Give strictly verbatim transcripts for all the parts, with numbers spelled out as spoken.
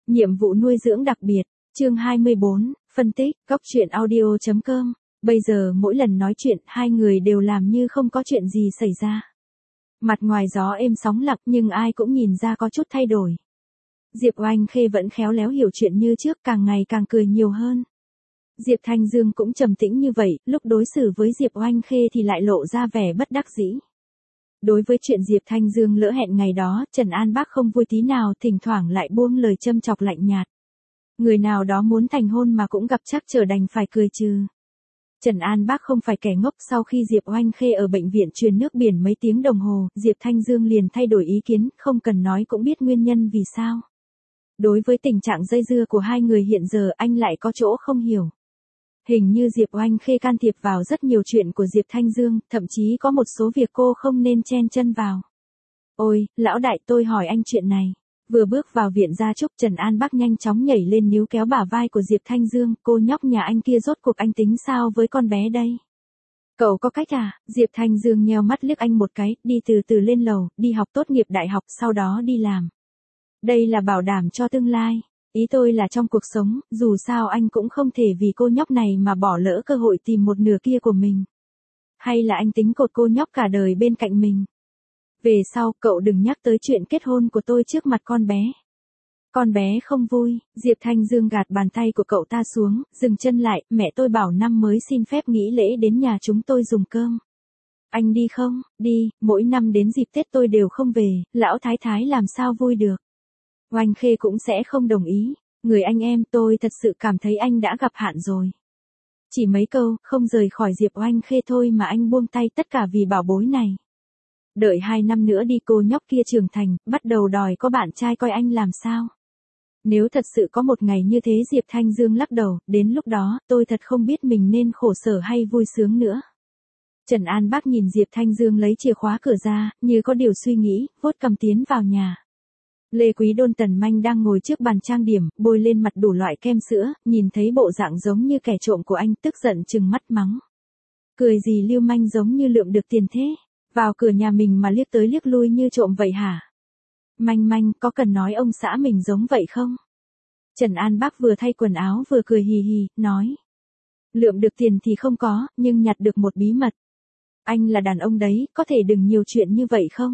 Nhiệm vụ nuôi dưỡng đặc biệt, chương hai mươi bốn, phân tích, góc truyện audio chấm com. Bây giờ mỗi lần nói chuyện, hai người đều làm như không có chuyện gì xảy ra. Mặt ngoài gió êm sóng lặng nhưng ai cũng nhìn ra có chút thay đổi. Diệp Oanh Khê vẫn khéo léo hiểu chuyện như trước, càng ngày càng cười nhiều hơn. Diệp Thanh Dương cũng trầm tĩnh như vậy, lúc đối xử với Diệp Oanh Khê thì lại lộ ra vẻ bất đắc dĩ. Đối với chuyện Diệp Thanh Dương lỡ hẹn ngày đó, Trần An Bác không vui tí nào, thỉnh thoảng lại buông lời châm chọc lạnh nhạt. Người nào đó muốn thành hôn mà cũng gặp chắc trở đành phải cười trừ. Trần An Bác không phải kẻ ngốc, sau khi Diệp Oanh Khê ở bệnh viện truyền nước biển mấy tiếng đồng hồ, Diệp Thanh Dương liền thay đổi ý kiến, không cần nói cũng biết nguyên nhân vì sao. Đối với tình trạng dây dưa của hai người hiện giờ anh lại có chỗ không hiểu. Hình như Diệp Oanh Khê can thiệp vào rất nhiều chuyện của Diệp Thanh Dương, thậm chí có một số việc cô không nên chen chân vào. Ôi, lão đại, tôi hỏi anh chuyện này. Vừa bước vào viện gia chúc, Trần An Bác nhanh chóng nhảy lên níu kéo bả vai của Diệp Thanh Dương, cô nhóc nhà anh kia rốt cuộc anh tính sao với con bé đây? Cậu có cách à? Diệp Thanh Dương nheo mắt liếc anh một cái, đi từ từ lên lầu, đi học tốt nghiệp đại học, sau đó đi làm. Đây là bảo đảm cho tương lai. Ý tôi là trong cuộc sống, dù sao anh cũng không thể vì cô nhóc này mà bỏ lỡ cơ hội tìm một nửa kia của mình. Hay là anh tính cột cô nhóc cả đời bên cạnh mình? Về sau, cậu đừng nhắc tới chuyện kết hôn của tôi trước mặt con bé. Con bé không vui. Diệp Thanh Dương gạt bàn tay của cậu ta xuống, dừng chân lại, mẹ tôi bảo năm mới xin phép nghỉ lễ đến nhà chúng tôi dùng cơm. Anh đi không? Đi, mỗi năm đến dịp Tết tôi đều không về, lão thái thái làm sao vui được. Oanh Khê cũng sẽ không đồng ý. Người anh em, tôi thật sự cảm thấy anh đã gặp hạn rồi. Chỉ mấy câu, không rời khỏi Diệp Oanh Khê thôi mà anh buông tay tất cả vì bảo bối này. Đợi hai năm nữa đi cô nhóc kia trưởng thành, bắt đầu đòi có bạn trai coi anh làm sao. Nếu thật sự có một ngày như thế, Diệp Thanh Dương lắc đầu, đến lúc đó, tôi thật không biết mình nên khổ sở hay vui sướng nữa. Trần An Bác nhìn Diệp Thanh Dương lấy chìa khóa cửa ra, như có điều suy nghĩ, vuốt cầm tiến vào nhà. Lê Quý Đôn Tần Manh đang ngồi trước bàn trang điểm, bôi lên mặt đủ loại kem sữa, nhìn thấy bộ dạng giống như kẻ trộm của anh, tức giận trừng mắt mắng. Cười gì lưu manh giống như lượm được tiền thế? Vào cửa nhà mình mà liếc tới liếc lui như trộm vậy hả? Manh manh, có cần nói ông xã mình giống vậy không? Trần An Bác vừa thay quần áo vừa cười hì hì, nói. Lượm được tiền thì không có, nhưng nhặt được một bí mật. Anh là đàn ông đấy, có thể đừng nhiều chuyện như vậy không?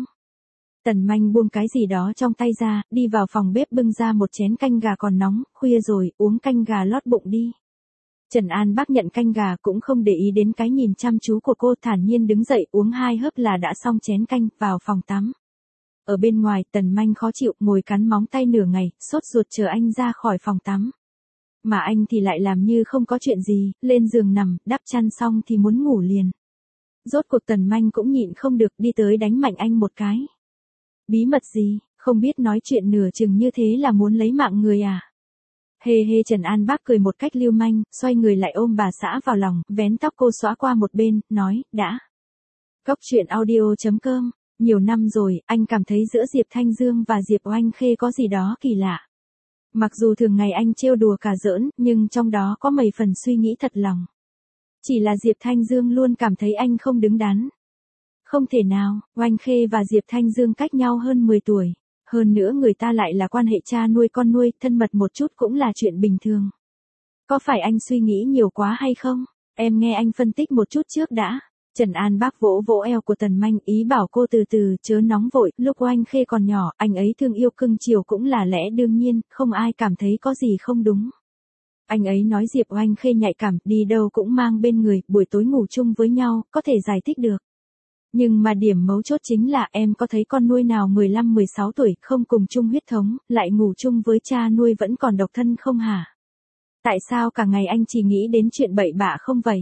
Tần Manh buông cái gì đó trong tay ra, đi vào phòng bếp bưng ra một chén canh gà còn nóng, khuya rồi, uống canh gà lót bụng đi. Trần An Bác nhận canh gà cũng không để ý đến cái nhìn chăm chú của cô, thản nhiên đứng dậy uống hai hớp là đã xong chén canh, vào phòng tắm. Ở bên ngoài, Tần Manh khó chịu, ngồi cắn móng tay nửa ngày, sốt ruột chờ anh ra khỏi phòng tắm. Mà anh thì lại làm như không có chuyện gì, lên giường nằm, đắp chăn xong thì muốn ngủ liền. Rốt cuộc Tần Manh cũng nhịn không được, đi tới đánh mạnh anh một cái. Bí mật gì, không biết nói chuyện nửa chừng như thế là muốn lấy mạng người à? Hê hê, Trần An Bác cười một cách lưu manh, xoay người lại ôm bà xã vào lòng, vén tóc cô xõa qua một bên, nói, đã. Góc truyện audio chấm com, nhiều năm rồi, anh cảm thấy giữa Diệp Thanh Dương và Diệp Oanh Khê có gì đó kỳ lạ. Mặc dù thường ngày anh trêu đùa cà giỡn, nhưng trong đó có mấy phần suy nghĩ thật lòng. Chỉ là Diệp Thanh Dương luôn cảm thấy anh không đứng đắn. Không thể nào, Oanh Khê và Diệp Thanh Dương cách nhau hơn mười tuổi. Hơn nữa người ta lại là quan hệ cha nuôi con nuôi, thân mật một chút cũng là chuyện bình thường. Có phải anh suy nghĩ nhiều quá hay không? Em nghe anh phân tích một chút trước đã. Trần An Bác vỗ vỗ eo của Tần Manh, ý bảo cô từ từ, chớ nóng vội, lúc Oanh Khê còn nhỏ, anh ấy thương yêu cưng chiều cũng là lẽ đương nhiên, không ai cảm thấy có gì không đúng. Anh ấy nói Diệp Oanh Khê nhạy cảm, đi đâu cũng mang bên người, buổi tối ngủ chung với nhau, có thể giải thích được. Nhưng mà điểm mấu chốt chính là em có thấy con nuôi nào mười lăm mười sáu tuổi không cùng chung huyết thống, lại ngủ chung với cha nuôi vẫn còn độc thân không hả? Tại sao cả ngày anh chỉ nghĩ đến chuyện bậy bạ không vậy?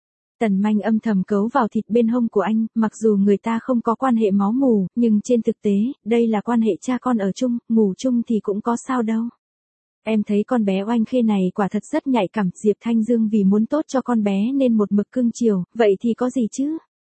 Tần Manh âm thầm cấu vào thịt bên hông của anh, mặc dù người ta không có quan hệ máu mủ, nhưng trên thực tế, đây là quan hệ cha con ở chung, ngủ chung thì cũng có sao đâu. Em thấy con bé Oanh Khê này quả thật rất nhạy cảm, Diệp Thanh Dương vì muốn tốt cho con bé nên một mực cưng chiều, vậy thì có gì chứ?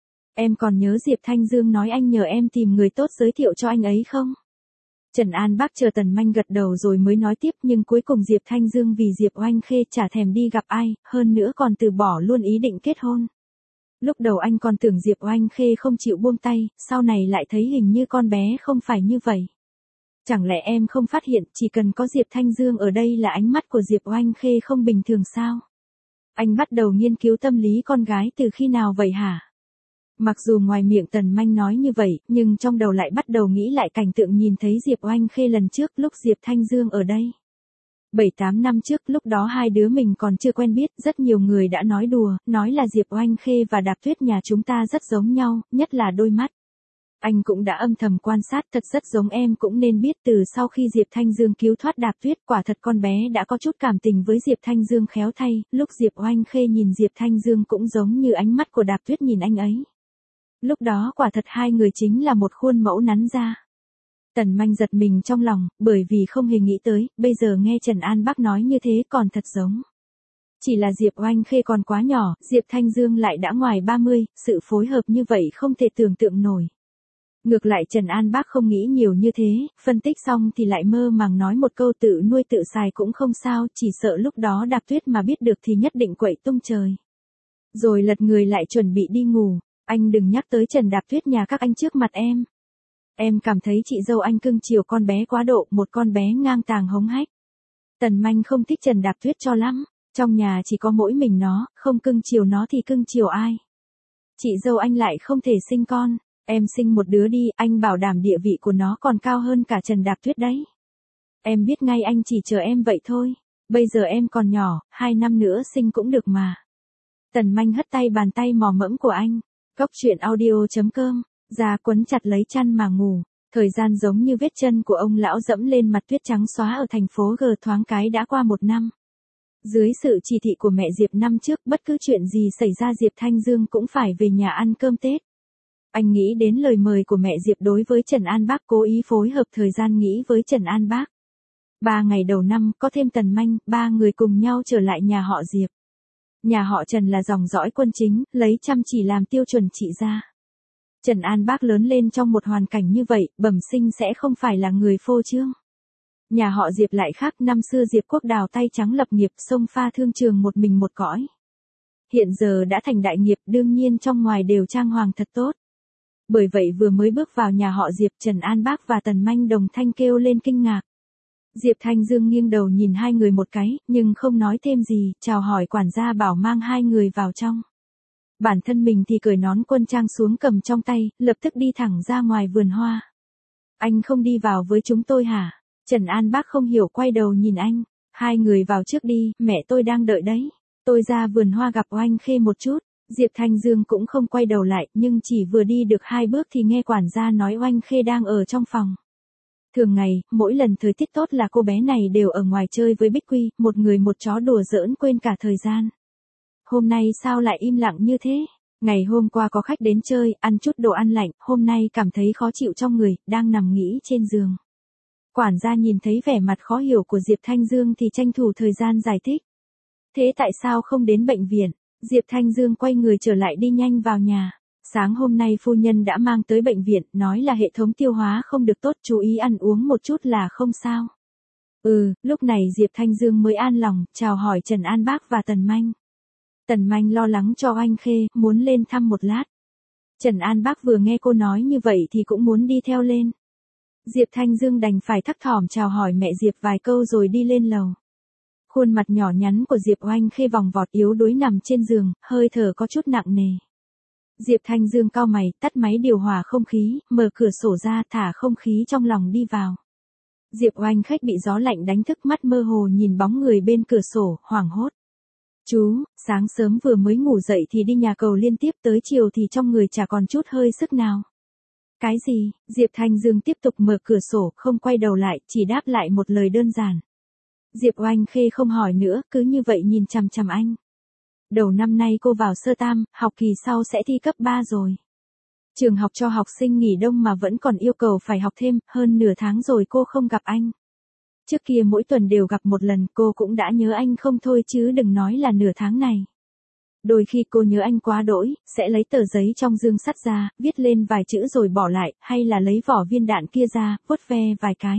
Em còn nhớ Diệp Thanh Dương nói anh nhờ em tìm người tốt giới thiệu cho anh ấy không? Trần An Bác chờ Tần Manh gật đầu rồi mới nói tiếp, nhưng cuối cùng Diệp Thanh Dương vì Diệp Oanh Khê chả thèm đi gặp ai, hơn nữa còn từ bỏ luôn ý định kết hôn. Lúc đầu anh còn tưởng Diệp Oanh Khê không chịu buông tay, sau này lại thấy hình như con bé không phải như vậy. Chẳng lẽ em không phát hiện chỉ cần có Diệp Thanh Dương ở đây là ánh mắt của Diệp Oanh Khê không bình thường sao? Anh bắt đầu nghiên cứu tâm lý con gái từ khi nào vậy hả? Mặc dù ngoài miệng Tần Manh nói như vậy, nhưng trong đầu lại bắt đầu nghĩ lại cảnh tượng nhìn thấy Diệp Oanh Khê lần trước lúc Diệp Thanh Dương ở đây. bảy tám năm trước lúc đó hai đứa mình còn chưa quen biết, rất nhiều người đã nói đùa, nói là Diệp Oanh Khê và Đạp Tuyết nhà chúng ta rất giống nhau, nhất là đôi mắt. Anh cũng đã âm thầm quan sát, thật rất giống. Em cũng nên biết từ sau khi Diệp Thanh Dương cứu thoát Đạp Tuyết, quả thật con bé đã có chút cảm tình với Diệp Thanh Dương. Khéo thay, lúc Diệp Oanh Khê nhìn Diệp Thanh Dương cũng giống như ánh mắt của Đạp Tuyết nhìn anh ấy. Lúc đó quả thật hai người chính là một khuôn mẫu nắn ra. Tần Manh giật mình trong lòng, bởi vì không hề nghĩ tới, bây giờ nghe Trần An Bác nói như thế còn thật giống. Chỉ là Diệp Oanh Khê còn quá nhỏ, Diệp Thanh Dương lại đã ngoài ba mươi, sự phối hợp như vậy không thể tưởng tượng nổi. Ngược lại Trần An Bác không nghĩ nhiều như thế, phân tích xong thì lại mơ màng nói một câu tự nuôi tự xài cũng không sao, chỉ sợ lúc đó Đạp Tuyết mà biết được thì nhất định quậy tung trời. Rồi lật người lại chuẩn bị đi ngủ, anh đừng nhắc tới Trần Đạp Tuyết nhà các anh trước mặt em. Em cảm thấy chị dâu anh cưng chiều con bé quá độ, một con bé ngang tàng hống hách. Tần Manh không thích Trần Đạp Tuyết cho lắm, trong nhà chỉ có mỗi mình nó, không cưng chiều nó thì cưng chiều ai. Chị dâu anh lại không thể sinh con, em sinh một đứa đi, anh bảo đảm địa vị của nó còn cao hơn cả Trần Đạp Tuyết đấy. Em biết ngay anh chỉ chờ em vậy thôi, bây giờ em còn nhỏ, hai năm nữa sinh cũng được mà. Tần Manh hất tay bàn tay mò mẫm của anh, cốc truyện audio chấm com. Ra quấn chặt lấy chăn mà ngủ, thời gian giống như vết chân của ông lão dẫm lên mặt tuyết trắng xóa ở thành phố G thoáng cái đã qua một năm. Dưới sự chỉ thị của mẹ Diệp năm trước, bất cứ chuyện gì xảy ra Diệp Thanh Dương cũng phải về nhà ăn cơm Tết. Anh nghĩ đến lời mời của mẹ Diệp đối với Trần An Bác, cố ý phối hợp thời gian nghĩ với Trần An Bác. Ba ngày đầu năm có thêm Tần Manh, ba người cùng nhau trở lại nhà họ Diệp. Nhà họ Trần là dòng dõi quân chính, lấy chăm chỉ làm tiêu chuẩn trị gia. Trần An Bác lớn lên trong một hoàn cảnh như vậy, bẩm sinh sẽ không phải là người phô trương. Nhà họ Diệp lại khác, năm xưa Diệp Quốc Đào tay trắng lập nghiệp, xông pha thương trường một mình một cõi. Hiện giờ đã thành đại nghiệp, đương nhiên trong ngoài đều trang hoàng thật tốt. Bởi vậy vừa mới bước vào nhà họ Diệp, Trần An Bác và Tần Manh đồng thanh kêu lên kinh ngạc. Diệp Thanh Dương nghiêng đầu nhìn hai người một cái, nhưng không nói thêm gì, chào hỏi quản gia bảo mang hai người vào trong. Bản thân mình thì cởi nón quân trang xuống cầm trong tay, lập tức đi thẳng ra ngoài vườn hoa. Anh không đi vào với chúng tôi hả? Trần An Bác không hiểu quay đầu nhìn anh. Hai người vào trước đi, mẹ tôi đang đợi đấy. Tôi ra vườn hoa gặp Oanh Khê một chút. Diệp Thanh Dương cũng không quay đầu lại, nhưng chỉ vừa đi được hai bước thì nghe quản gia nói Oanh Khê đang ở trong phòng. Thường ngày, mỗi lần thời tiết tốt là cô bé này đều ở ngoài chơi với Bích Quy, một người một chó đùa giỡn quên cả thời gian. Hôm nay sao lại im lặng như thế? Ngày hôm qua có khách đến chơi, ăn chút đồ ăn lạnh, hôm nay cảm thấy khó chịu trong người, đang nằm nghỉ trên giường. Quản gia nhìn thấy vẻ mặt khó hiểu của Diệp Thanh Dương thì tranh thủ thời gian giải thích. Thế tại sao không đến bệnh viện? Diệp Thanh Dương quay người trở lại đi nhanh vào nhà. Sáng hôm nay phu nhân đã mang tới bệnh viện, nói là hệ thống tiêu hóa không được tốt, chú ý ăn uống một chút là không sao. Ừ, lúc này Diệp Thanh Dương mới an lòng, chào hỏi Trần An Bác và Tần Manh. Tần Manh lo lắng cho Oanh Khê, muốn lên thăm một lát. Trần An Bác vừa nghe cô nói như vậy thì cũng muốn đi theo lên. Diệp Thanh Dương đành phải thấp thỏm chào hỏi mẹ Diệp vài câu rồi đi lên lầu. Khuôn mặt nhỏ nhắn của Diệp Oanh Khê vòng vọt yếu đuối nằm trên giường, hơi thở có chút nặng nề. Diệp Thanh Dương cau mày, tắt máy điều hòa không khí, mở cửa sổ ra thả không khí trong lòng đi vào. Diệp Oanh Khách bị gió lạnh đánh thức, mắt mơ hồ nhìn bóng người bên cửa sổ, hoảng hốt. Chú, sáng sớm vừa mới ngủ dậy thì đi nhà cầu liên tiếp tới chiều thì trong người chả còn chút hơi sức nào. Cái gì? Diệp Thanh Dương tiếp tục mở cửa sổ, không quay đầu lại, chỉ đáp lại một lời đơn giản. Diệp Oanh Khê không hỏi nữa, cứ như vậy nhìn chằm chằm anh. Đầu năm nay cô vào sơ tam, học kỳ sau sẽ thi cấp ba rồi. Trường học cho học sinh nghỉ đông mà vẫn còn yêu cầu phải học thêm, hơn nửa tháng rồi cô không gặp anh. Trước kia mỗi tuần đều gặp một lần, cô cũng đã nhớ anh không thôi chứ đừng nói là nửa tháng này. Đôi khi cô nhớ anh quá đỗi, sẽ lấy tờ giấy trong dương sắt ra, viết lên vài chữ rồi bỏ lại, hay là lấy vỏ viên đạn kia ra, vuốt ve vài cái.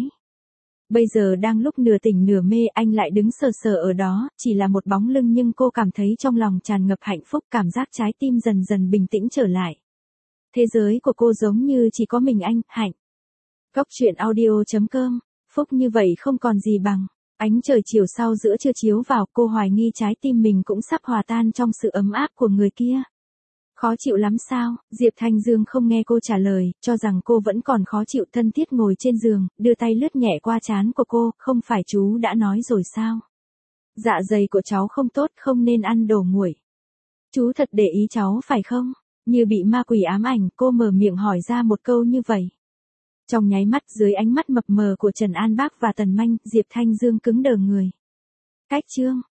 Bây giờ đang lúc nửa tỉnh nửa mê, anh lại đứng sờ sờ ở đó, chỉ là một bóng lưng nhưng cô cảm thấy trong lòng tràn ngập hạnh phúc, cảm giác trái tim dần dần bình tĩnh trở lại. Thế giới của cô giống như chỉ có mình anh, hạnh. Cốc truyện audio chấm com, phúc như vậy không còn gì bằng. Ánh trời chiều sau giữa trưa chiếu vào, cô hoài nghi trái tim mình cũng sắp hòa tan trong sự ấm áp của người kia. Khó chịu lắm sao? Diệp Thanh Dương không nghe cô trả lời, cho rằng cô vẫn còn khó chịu, thân thiết ngồi trên giường, đưa tay lướt nhẹ qua trán của cô, không phải chú đã nói rồi sao? Dạ dày của cháu không tốt, không nên ăn đồ nguội. Chú thật để ý cháu phải không? Như bị ma quỷ ám ảnh, cô mở miệng hỏi ra một câu như vậy. Trong nháy mắt, dưới ánh mắt mập mờ của Trần An Bác và Tần Manh, Diệp Thanh Dương cứng đờ người. Cách chương